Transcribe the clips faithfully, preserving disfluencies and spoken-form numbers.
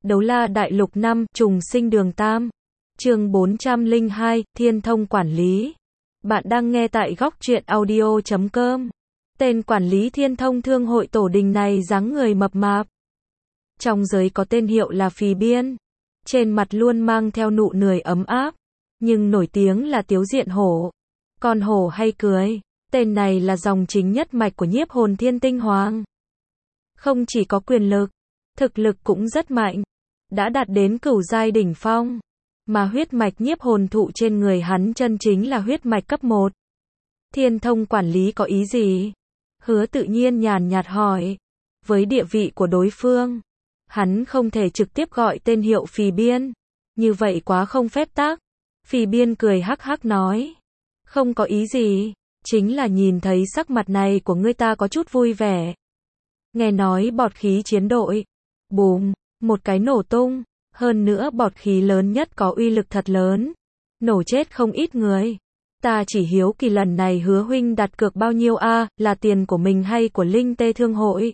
Đấu la đại lục năm, trùng sinh đường Tam. Chương bốn trăm lẻ hai, Thiên thông quản lý. Bạn đang nghe tại góc truyện audio chấm com. Tên quản lý Thiên thông thương hội tổ đình này dáng người mập mạp. Trong giới có tên hiệu là Phì Biên. Trên mặt luôn mang theo nụ cười ấm áp. Nhưng nổi tiếng là tiếu diện hổ. Con hổ hay cười. Tên này là dòng chính nhất mạch của nhiếp hồn thiên tinh hoàng. Không chỉ có quyền lực, thực lực cũng rất mạnh. Đã đạt đến cửu giai đỉnh phong. Mà huyết mạch nhiếp hồn thụ trên người hắn chân chính là huyết mạch cấp một. Thiên thông quản lý có ý gì? Hứa Tự Nhiên nhàn nhạt hỏi. Với địa vị của đối phương, hắn không thể trực tiếp gọi tên hiệu Phì Biên. Như vậy quá không phép tắc. Phì Biên cười hắc hắc nói. Không có ý gì, chính là nhìn thấy sắc mặt này của ngươi ta có chút vui vẻ. Nghe nói bọt khí chiến đội. Bùm, một cái nổ tung. Hơn nữa bọt khí lớn nhất có uy lực thật lớn. Nổ chết không ít người. Ta chỉ hiếu kỳ lần này Hứa huynh đặt cược bao nhiêu a, à, là tiền của mình hay của Linh Tê Thương hội?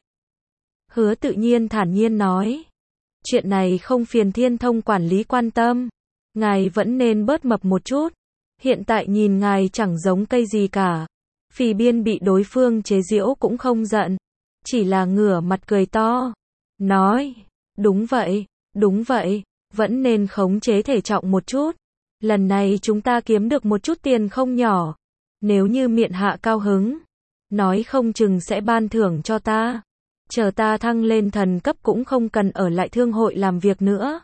Hứa Tự Nhiên thản nhiên nói. Chuyện này không phiền Thiên thông quản lý quan tâm. Ngài vẫn nên bớt mập một chút. Hiện tại nhìn ngài chẳng giống cây gì cả. Phì Biên bị đối phương chế giễu cũng không giận. Chỉ là ngửa mặt cười to. Nói, đúng vậy, đúng vậy, vẫn nên khống chế thể trọng một chút. Lần này chúng ta kiếm được một chút tiền không nhỏ. Nếu như miện hạ cao hứng, nói không chừng sẽ ban thưởng cho ta. Chờ ta thăng lên thần cấp cũng không cần ở lại thương hội làm việc nữa.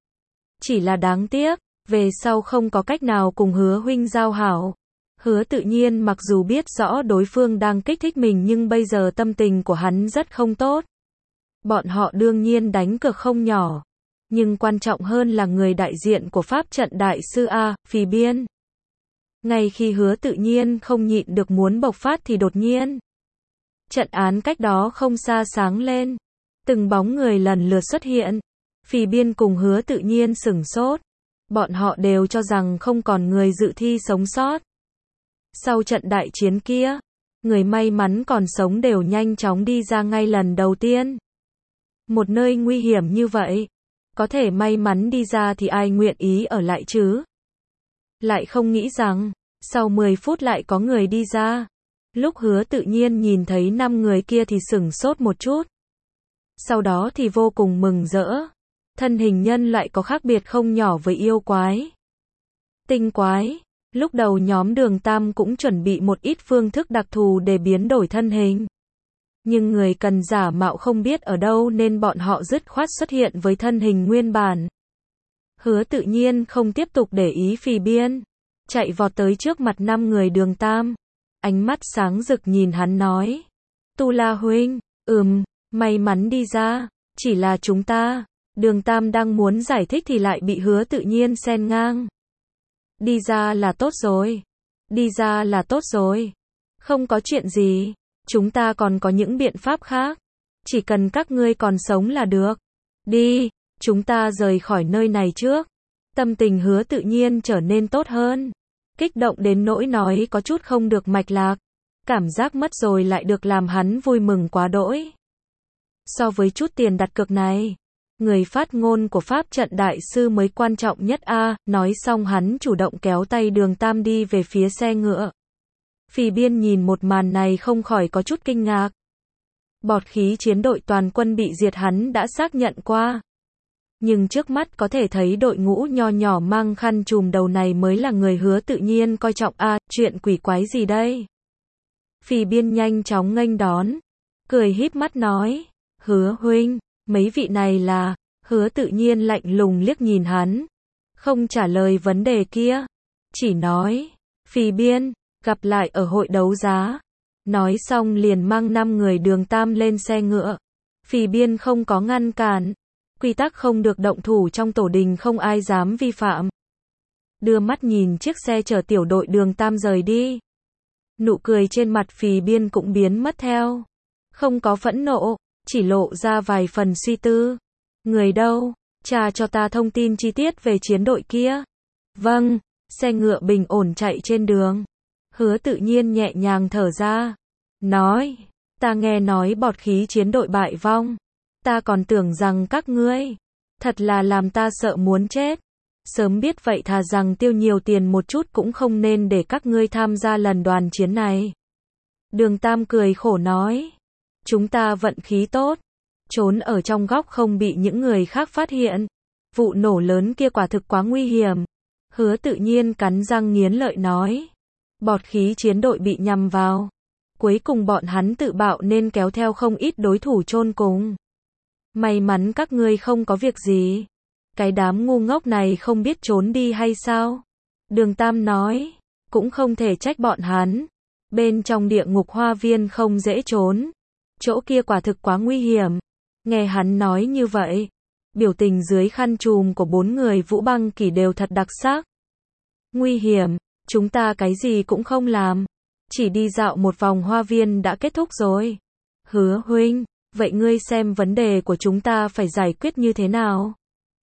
Chỉ là đáng tiếc, về sau không có cách nào cùng Hứa huynh giao hảo. Hứa Tự Nhiên mặc dù biết rõ đối phương đang kích thích mình nhưng bây giờ tâm tình của hắn rất không tốt. Bọn họ đương nhiên đánh cược không nhỏ. Nhưng quan trọng hơn là người đại diện của pháp trận đại sư A, Phì Biên. Ngay khi Hứa Tự Nhiên không nhịn được muốn bộc phát thì đột nhiên. Trận án cách đó không xa sáng lên. Từng bóng người lần lượt xuất hiện. Phì Biên cùng Hứa Tự Nhiên sửng sốt. Bọn họ đều cho rằng không còn người dự thi sống sót. Sau trận đại chiến kia, người may mắn còn sống đều nhanh chóng đi ra ngay lần đầu tiên. Một nơi nguy hiểm như vậy, có thể may mắn đi ra thì ai nguyện ý ở lại chứ? Lại không nghĩ rằng, sau mười phút lại có người đi ra. Lúc Hứa Tự Nhiên nhìn thấy năm người kia thì sửng sốt một chút. Sau đó thì vô cùng mừng rỡ. Thân hình nhân loại có khác biệt không nhỏ với yêu quái. Tinh quái. Lúc đầu nhóm Đường Tam cũng chuẩn bị một ít phương thức đặc thù để biến đổi thân hình. Nhưng người cần giả mạo không biết ở đâu nên bọn họ dứt khoát xuất hiện với thân hình nguyên bản. Hứa Tự Nhiên không tiếp tục để ý Phì Biên. Chạy vọt tới trước mặt năm người Đường Tam. Ánh mắt sáng rực nhìn hắn nói. Tu La huynh, ừm, may mắn đi ra. Chỉ là chúng ta. Đường Tam đang muốn giải thích thì lại bị Hứa Tự Nhiên xen ngang. Đi ra là tốt rồi. Đi ra là tốt rồi. Không có chuyện gì. Chúng ta còn có những biện pháp khác. Chỉ cần các ngươi còn sống là được. Đi, chúng ta rời khỏi nơi này trước. Tâm tình Hứa Tự Nhiên trở nên tốt hơn. Kích động đến nỗi nói có chút không được mạch lạc. Cảm giác mất rồi lại được làm hắn vui mừng quá đỗi. So với chút tiền đặt cược này, người phát ngôn của pháp trận đại sư mới quan trọng nhất a. Nói xong hắn chủ động kéo tay Đường Tam đi về phía xe ngựa. Phì Biên nhìn một màn này không khỏi có chút kinh ngạc. Bọt khí chiến đội toàn quân bị diệt hắn đã xác nhận qua. Nhưng trước mắt có thể thấy đội ngũ nho nhỏ mang khăn trùm đầu này mới là người Hứa Tự Nhiên coi trọng a. Chuyện quỷ quái gì đây? Phì Biên nhanh chóng nghênh đón. Cười híp mắt nói. Hứa huynh, mấy vị này là... Hứa Tự Nhiên lạnh lùng liếc nhìn hắn. Không trả lời vấn đề kia. Chỉ nói. Phì Biên, gặp lại ở hội đấu giá. Nói xong liền mang năm người Đường Tam lên xe ngựa. Phì Biên không có ngăn cản. Quy tắc không được động thủ trong tổ đình không ai dám vi phạm. Đưa mắt nhìn chiếc xe chở tiểu đội Đường Tam rời đi. Nụ cười trên mặt Phì Biên cũng biến mất theo. Không có phẫn nộ, chỉ lộ ra vài phần suy tư. Người đâu? Tra cho ta thông tin chi tiết về chiến đội kia. Vâng, xe ngựa bình ổn chạy trên đường. Hứa Tự Nhiên nhẹ nhàng thở ra. Nói, ta nghe nói bọt khí chiến đội bại vong. Ta còn tưởng rằng các ngươi Thật là làm ta sợ muốn chết. Sớm biết vậy thà rằng tiêu nhiều tiền một chút cũng không nên để các ngươi tham gia lần đoàn chiến này. Đường Tam cười khổ nói. Chúng ta vận khí tốt. Trốn ở trong góc không bị những người khác phát hiện. Vụ nổ lớn kia quả thực quá nguy hiểm. Hứa Tự Nhiên cắn răng nghiến lợi nói. Bọt khí chiến đội bị nhằm vào. Cuối cùng bọn hắn tự bạo nên kéo theo không ít đối thủ chôn cùng. May mắn các ngươi không có việc gì. Cái đám ngu ngốc này không biết trốn đi hay sao? Đường Tam nói. Cũng không thể trách bọn hắn. Bên trong địa ngục hoa viên không dễ trốn. Chỗ kia quả thực quá nguy hiểm. Nghe hắn nói như vậy. Biểu tình dưới khăn trùm của bốn người Vũ Băng Kỳ đều thật đặc sắc. Nguy hiểm, chúng ta cái gì cũng không làm. Chỉ đi dạo một vòng hoa viên đã kết thúc rồi. Hứa huynh, vậy ngươi xem vấn đề của chúng ta phải giải quyết như thế nào?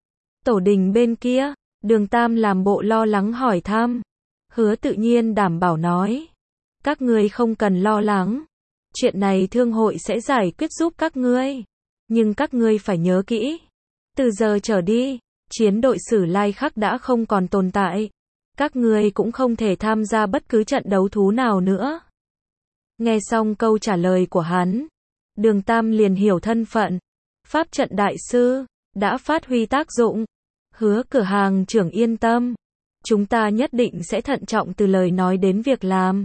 Tổ đình bên kia, Đường Tam làm bộ lo lắng hỏi thăm. Hứa Tự Nhiên đảm bảo nói. Các ngươi không cần lo lắng. Chuyện này thương hội sẽ giải quyết giúp các ngươi. Nhưng các ngươi phải nhớ kỹ. Từ giờ trở đi, chiến đội Sử Lai Khắc đã không còn tồn tại. Các ngươi cũng không thể tham gia bất cứ trận đấu thú nào nữa. Nghe xong câu trả lời của hắn, Đường Tam liền hiểu thân phận. Pháp trận đại sư, đã phát huy tác dụng. Hứa cửa hàng trưởng yên tâm. Chúng ta nhất định sẽ thận trọng từ lời nói đến việc làm.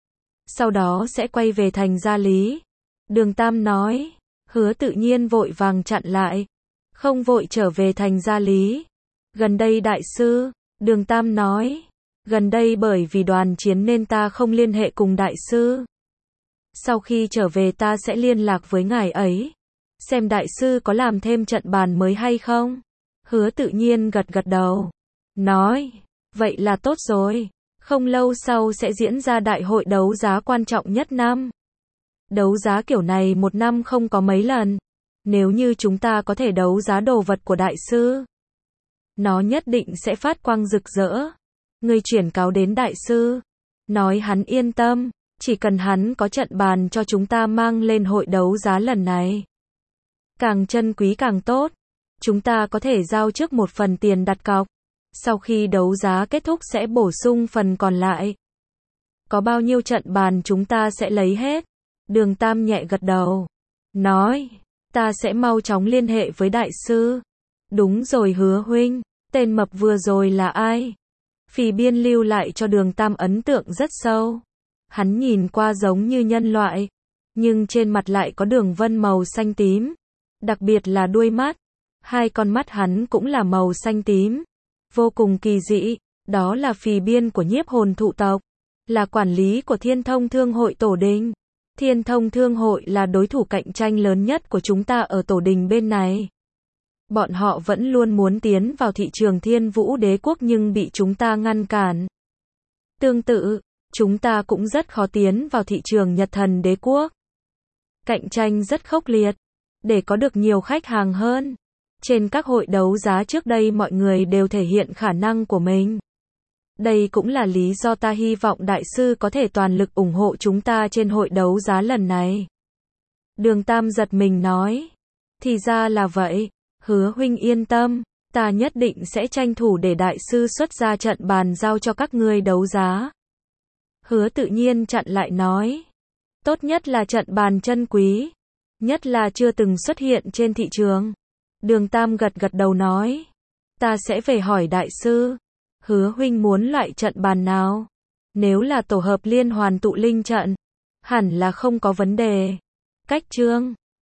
Sau đó sẽ quay về thành Gia Lý. Đường Tam nói. Hứa Tự Nhiên vội vàng chặn lại. Không vội trở về thành Gia Lý. Gần đây đại sư, Đường Tam nói. Gần đây bởi vì đoàn chiến nên ta không liên hệ cùng đại sư. Sau khi trở về ta sẽ liên lạc với ngài ấy. Xem đại sư có làm thêm trận bàn mới hay không? Hứa Tự Nhiên gật gật đầu. Nói, vậy là tốt rồi. Không lâu sau sẽ diễn ra đại hội đấu giá quan trọng nhất năm. Đấu giá kiểu này một năm không có mấy lần. Nếu như chúng ta có thể đấu giá đồ vật của đại sư, nó nhất định sẽ phát quang rực rỡ. Ngươi chuyển cáo đến đại sư. Nói hắn yên tâm. Chỉ cần hắn có trận bàn cho chúng ta mang lên hội đấu giá lần này. Càng chân quý càng tốt. Chúng ta có thể giao trước một phần tiền đặt cọc. Sau khi đấu giá kết thúc sẽ bổ sung phần còn lại. Có bao nhiêu trận bàn chúng ta sẽ lấy hết. Đường Tam nhẹ gật đầu. Nói. Ta sẽ mau chóng liên hệ với đại sư. Đúng rồi Hứa huynh. Tên mập vừa rồi là ai? Phì Biên lưu lại cho Đường Tam ấn tượng rất sâu. Hắn nhìn qua giống như nhân loại. Nhưng trên mặt lại có đường vân màu xanh tím. Đặc biệt là đuôi mắt. Hai con mắt hắn cũng là màu xanh tím. Vô cùng kỳ dị. Đó là Phì Biên của Nhiếp Hồn Thụ tộc. Là quản lý của Thiên Thông Thương hội Tổ Đình. Thiên Thông Thương hội là đối thủ cạnh tranh lớn nhất của chúng ta ở Tổ Đình bên này. Bọn họ vẫn luôn muốn tiến vào thị trường Thiên Vũ Đế Quốc nhưng bị chúng ta ngăn cản. Tương tự, chúng ta cũng rất khó tiến vào thị trường Nhật Thần Đế Quốc. Cạnh tranh rất khốc liệt. Để có được nhiều khách hàng hơn. Trên các hội đấu giá trước đây mọi người đều thể hiện khả năng của mình. Đây cũng là lý do ta hy vọng đại sư có thể toàn lực ủng hộ chúng ta trên hội đấu giá lần này. Đường Tam giật mình nói. Thì ra là vậy. Hứa huynh yên tâm. Ta nhất định sẽ tranh thủ để đại sư xuất ra trận bàn giao cho các ngươi đấu giá. Hứa Tự Nhiên chặn lại nói. Tốt nhất là trận bàn chân quý. Nhất là chưa từng xuất hiện trên thị trường. Đường Tam gật gật đầu nói. Ta sẽ về hỏi đại sư. Hứa huynh muốn loại trận bàn nào? Nếu là tổ hợp liên hoàn tụ linh trận, hẳn là không có vấn đề. Cách chương